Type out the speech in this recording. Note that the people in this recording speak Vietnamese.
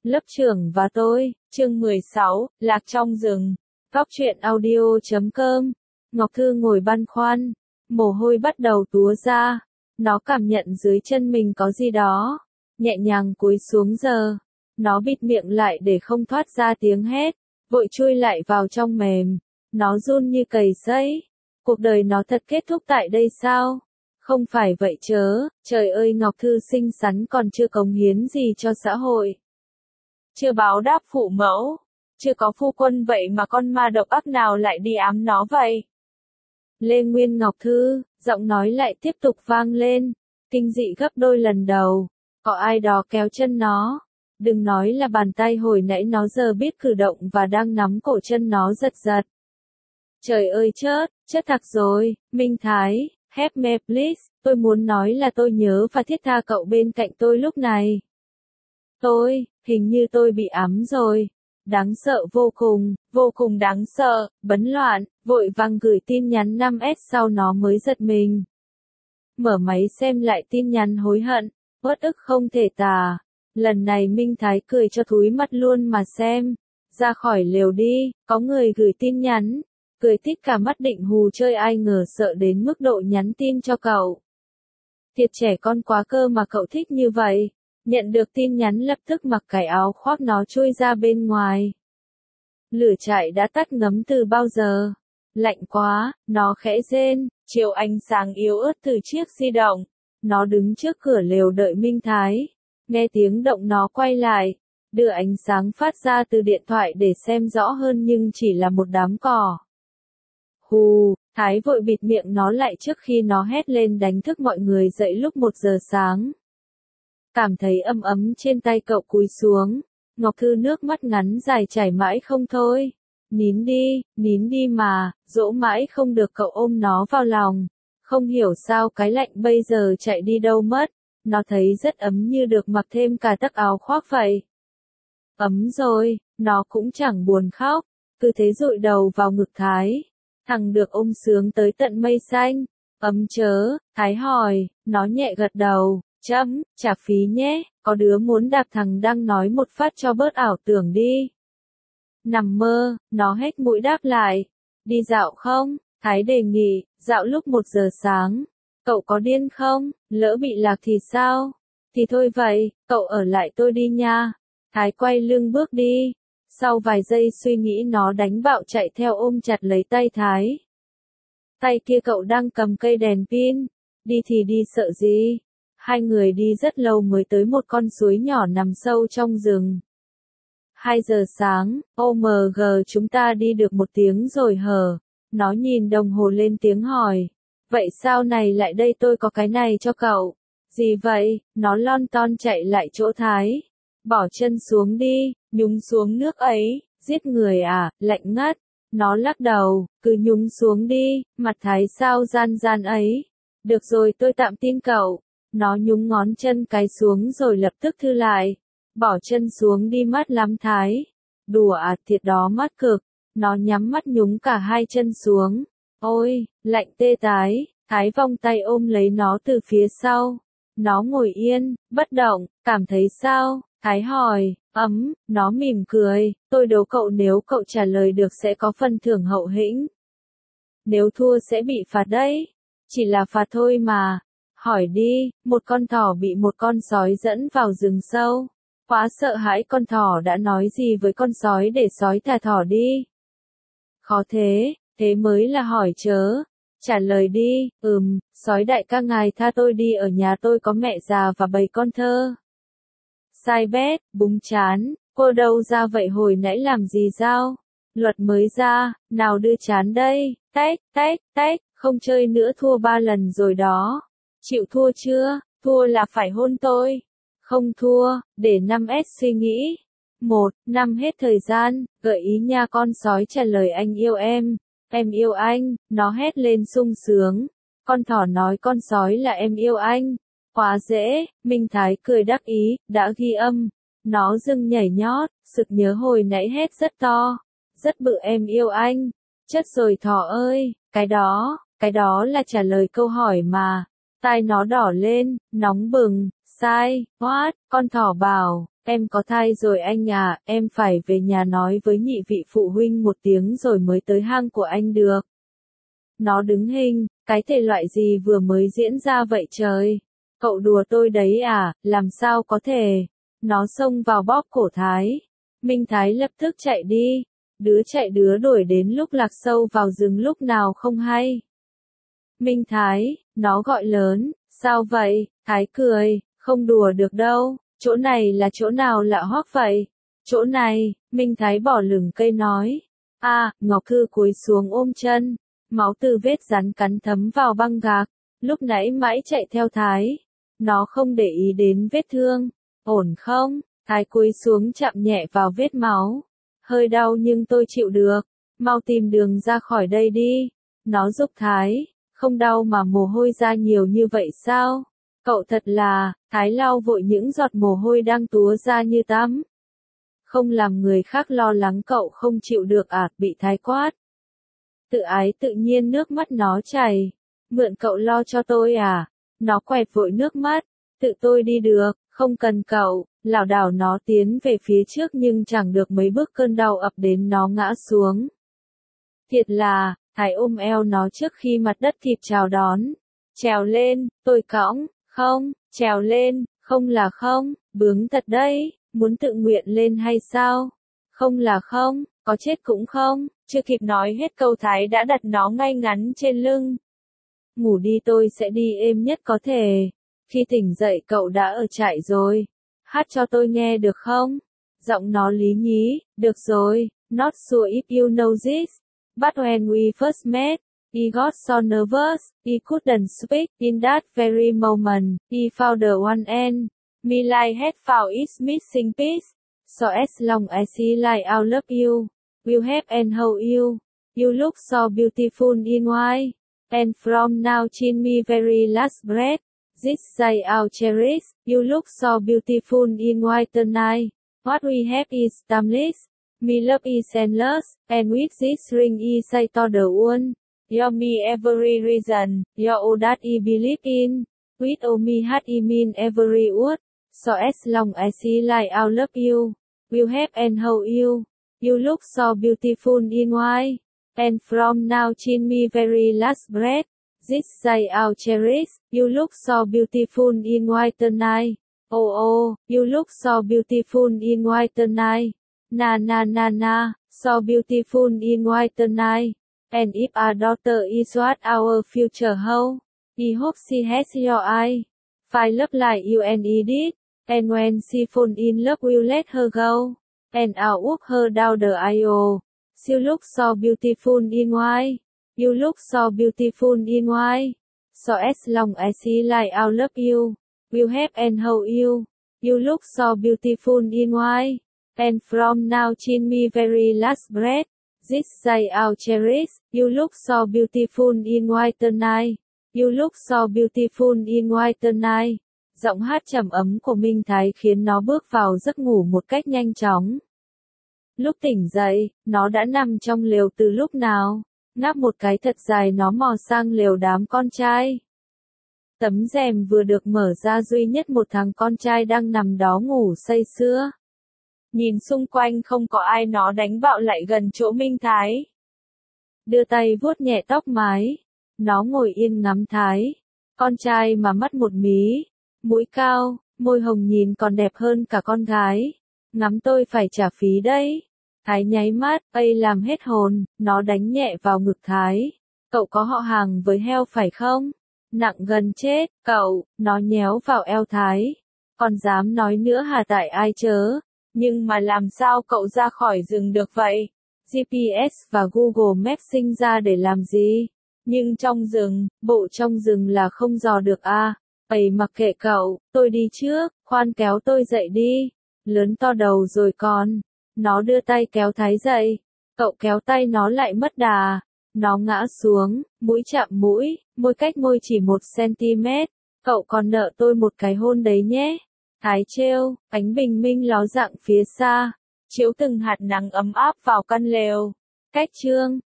Lớp trưởng và tôi, chương 16, Lạc trong rừng. Góc truyện audio.com. Ngọc Thư ngồi băn khoăn, mồ hôi bắt đầu túa ra. Nó cảm nhận dưới chân mình có gì đó, nhẹ nhàng cúi xuống giờ. Nó bịt miệng lại để không thoát ra tiếng hét, vội chui lại vào trong mềm. Nó run như cầy sấy. Cuộc đời nó thật kết thúc tại đây sao? Không phải vậy chớ, trời ơi Ngọc Thư xinh xắn còn chưa cống hiến gì cho xã hội. Chưa báo đáp phụ mẫu, chưa có phu quân vậy mà con ma độc ác nào lại đi ám nó vậy? Lê Nguyên Ngọc Thư, giọng nói lại tiếp tục vang lên, kinh dị gấp đôi lần đầu. Có ai đó kéo chân nó. Đừng nói là bàn tay hồi nãy nó giờ biết cử động và đang nắm cổ chân nó giật giật. Trời ơi chết thật rồi, Minh Thái, help me please, tôi muốn nói là tôi nhớ và thiết tha cậu bên cạnh tôi lúc này. Hình như tôi bị ám rồi. Đáng sợ vô cùng đáng sợ, bấn loạn, vội vàng gửi tin nhắn 5S sau nó mới giật mình. Mở máy xem lại tin nhắn hối hận, uất ức không thể tả. Lần này Minh Thái cười cho thúi mắt luôn mà xem. Ra khỏi lều đi, có người gửi tin nhắn. Cười tít cả mắt định hù chơi ai ngờ sợ đến mức độ nhắn tin cho cậu. Thiệt trẻ con quá cơ mà cậu thích như vậy. Nhận được tin nhắn lập tức mặc cái áo khoác nó chui ra bên ngoài. Lửa trại đã tắt ngấm từ bao giờ. Lạnh quá, nó khẽ rên, chiếu ánh sáng yếu ớt từ chiếc di động. Nó đứng trước cửa lều đợi Minh Thái. Nghe tiếng động nó quay lại, đưa ánh sáng phát ra từ điện thoại để xem rõ hơn nhưng chỉ là một đám cỏ. Hù, Thái vội bịt miệng nó lại trước khi nó hét lên đánh thức mọi người dậy lúc 1 giờ sáng. Cảm thấy ấm ấm trên tay cậu cúi xuống. Ngọc Thư nước mắt ngắn dài chảy mãi không thôi. Nín đi mà, dỗ mãi không được cậu ôm nó vào lòng. Không hiểu sao cái lạnh bây giờ chạy đi đâu mất. Nó thấy rất ấm như được mặc thêm cả tấc áo khoác vậy. Ấm rồi, nó cũng chẳng buồn khóc. Cứ thế dụi đầu vào ngực Thái. Thằng được ôm sướng tới tận mây xanh. Ấm chớ, Thái hỏi, nó nhẹ gật đầu. Trả phí nhé, có đứa muốn đạp thằng đang nói một phát cho bớt ảo tưởng đi. Nằm mơ, nó hét mũi đáp lại. Đi dạo không? Thái đề nghị, dạo lúc 1 giờ sáng. Cậu có điên không? Lỡ bị lạc thì sao? Thì thôi vậy, cậu ở lại tôi đi nha. Thái quay lưng bước đi. Sau vài giây suy nghĩ nó đánh bạo chạy theo ôm chặt lấy tay Thái. Tay kia cậu đang cầm cây đèn pin. Đi thì đi sợ gì? Hai người đi rất lâu mới tới một con suối nhỏ nằm sâu trong rừng. 2 giờ sáng, OMG chúng ta đi được 1 tiếng rồi hờ. Nó nhìn đồng hồ lên tiếng hỏi. Vậy sao này lại đây tôi có cái này cho cậu. Gì vậy? Nó lon ton chạy lại chỗ Thái. Bỏ chân xuống đi, nhúng xuống nước ấy, giết người à, lạnh ngắt. Nó lắc đầu, cứ nhúng xuống đi, mặt Thái sao gian ấy. Được rồi tôi tạm tin cậu. Nó nhúng ngón chân cái xuống rồi lập tức thư lại. Bỏ chân xuống đi mát lắm Thái. Đùa à, thiệt đó mát cực. Nó nhắm mắt nhúng cả 2 chân xuống. Ôi, lạnh tê Thái. Thái vòng tay ôm lấy nó từ phía sau. Nó ngồi yên, bất động, cảm thấy sao? Thái hỏi, ấm, nó mỉm cười. Tôi đố cậu nếu cậu trả lời được sẽ có phần thưởng hậu hĩnh. Nếu thua sẽ bị phạt đấy. Chỉ là phạt thôi mà. Hỏi đi, một con thỏ bị một con sói dẫn vào rừng sâu. Quá sợ hãi con thỏ đã nói gì với con sói để sói thả thỏ đi. Khó thế, thế mới là hỏi chớ. Trả lời đi, sói đại ca ngài tha tôi đi ở nhà tôi có mẹ già và bầy con thơ. Sai bét, búng chán, cô đâu ra vậy hồi nãy làm gì sao? Luật mới ra, nào đưa chán đây, tách, không chơi nữa thua 3 lần rồi đó. Chịu thua chưa? Thua là phải hôn tôi. Không thua, để 5S suy nghĩ. 1 năm hết thời gian, gợi ý nha con sói trả lời anh yêu em yêu anh, nó hét lên sung sướng. Con thỏ nói con sói là em yêu anh. Quá dễ, Minh Thái cười đắc ý, đã ghi âm. Nó dưng nhảy nhót, sực nhớ hồi nãy hét rất to. Rất bự em yêu anh. Chất rồi thỏ ơi, cái đó là trả lời câu hỏi mà. Tai nó đỏ lên, nóng bừng, sai, what, con thỏ bảo, em có thai rồi anh à, em phải về nhà nói với nhị vị phụ huynh một tiếng rồi mới tới hang của anh được. Nó đứng hình, cái thể loại gì vừa mới diễn ra vậy trời? Cậu đùa tôi đấy à, làm sao có thể? Nó xông vào bóp cổ Thái. Minh Thái lập tức chạy đi. Đứa chạy đứa đuổi đến lúc lạc sâu vào rừng lúc nào không hay. Minh Thái, nó gọi lớn, sao vậy? Thái cười, không đùa được đâu, chỗ này là chỗ nào lạ hoắc vậy? Chỗ này, Minh Thái bỏ lửng cây nói. Ngọc Thư cúi xuống ôm chân, máu từ vết rắn cắn thấm vào băng gạc, lúc nãy mãi chạy theo Thái. Nó không để ý đến vết thương, ổn không? Thái cúi xuống chạm nhẹ vào vết máu. Hơi đau nhưng tôi chịu được, mau tìm đường ra khỏi đây đi. Nó giục Thái, không đau mà mồ hôi ra nhiều như vậy sao? Cậu thật là, Thái lau vội những giọt mồ hôi đang túa ra như tắm. Không làm người khác lo lắng cậu không chịu được à, bị Thái quát. Tự ái tự nhiên nước mắt nó chảy. Mượn cậu lo cho tôi à? Nó quẹt vội nước mắt. Tự tôi đi được, không cần cậu. Lảo đảo nó tiến về phía trước nhưng chẳng được mấy bước cơn đau ập đến nó ngã xuống. Thiệt là, Thái ôm eo nó trước khi mặt đất kịp chào đón. Trèo lên, tôi cõng, không, trèo lên, không là không, bướng thật đấy, muốn tự nguyện lên hay sao? Không là không, có chết cũng không, chưa kịp nói hết câu Thái đã đặt nó ngay ngắn trên lưng. Ngủ đi tôi sẽ đi êm nhất có thể. Khi tỉnh dậy cậu đã ở trại rồi. Hát cho tôi nghe được không? Giọng nó lý nhí, được rồi, not sure if you know this. But when we first met, he got so nervous, he couldn't speak. In that very moment, he found the one end. Me like had found its missing piece. So as long as he like I love you, will have and hold you. You look so beautiful in white. And from now till me very last breath. This day I'll cherish, you look so beautiful in white tonight. What we have is timeless. Me love is endless, and with this ring I say to the one. You're me every reason, you're all that I believe in. With all me heart I mean every word. So as long as I like I'll love you, will have and hold you. You look so beautiful in white. And from now till me very last breath. This day I'll cherish, you look so beautiful in white tonight. Oh, you look so beautiful in white tonight. Na na na na, so beautiful in white tonight. And if our daughter is what our future holds, I hope she has your eye. Find love like you and he did. And when she fall in love we'll let her go. And I'll walk her down the aisle. She looks so beautiful in white. You look so beautiful in white. So as long as he like I'll love you, will have and hold you. You look so beautiful in white. And from now till me very last breath. This day I'll cherish. You look so beautiful in white tonight. You look so beautiful in white tonight. Giọng hát trầm ấm của Minh Thái khiến nó bước vào giấc ngủ một cách nhanh chóng. Lúc tỉnh dậy, nó đã nằm trong lều từ lúc nào. Ngáp một cái thật dài nó mò sang lều đám con trai. Tấm rèm vừa được mở ra duy nhất một thằng con trai đang nằm đó ngủ say sưa. Nhìn xung quanh không có ai nó đánh bạo lại gần chỗ Minh Thái. Đưa tay vuốt nhẹ tóc mái. Nó ngồi yên ngắm Thái. Con trai mà mắt một mí. Mũi cao, môi hồng nhìn còn đẹp hơn cả con gái. Ngắm tôi phải trả phí đấy. Thái nháy mắt, làm hết hồn, nó đánh nhẹ vào ngực Thái. Cậu có họ hàng với heo phải không? Nặng gần chết, cậu, nó nhéo vào eo Thái. Còn dám nói nữa hả tại ai chớ? Nhưng mà làm sao cậu ra khỏi rừng được vậy? GPS và Google Maps sinh ra để làm gì? Nhưng trong rừng, bộ trong rừng là không dò được à? Mặc kệ cậu, tôi đi trước, khoan kéo tôi dậy đi. Lớn to đầu rồi con. Nó đưa tay kéo Thái dậy. Cậu kéo tay nó lại mất đà. Nó ngã xuống, mũi chạm mũi, môi cách môi chỉ 1 cm. Cậu còn nợ tôi một cái hôn đấy nhé. Thái trêu, ánh bình minh ló dạng phía xa. Chiếu từng hạt nắng ấm áp vào căn lều. Cách chương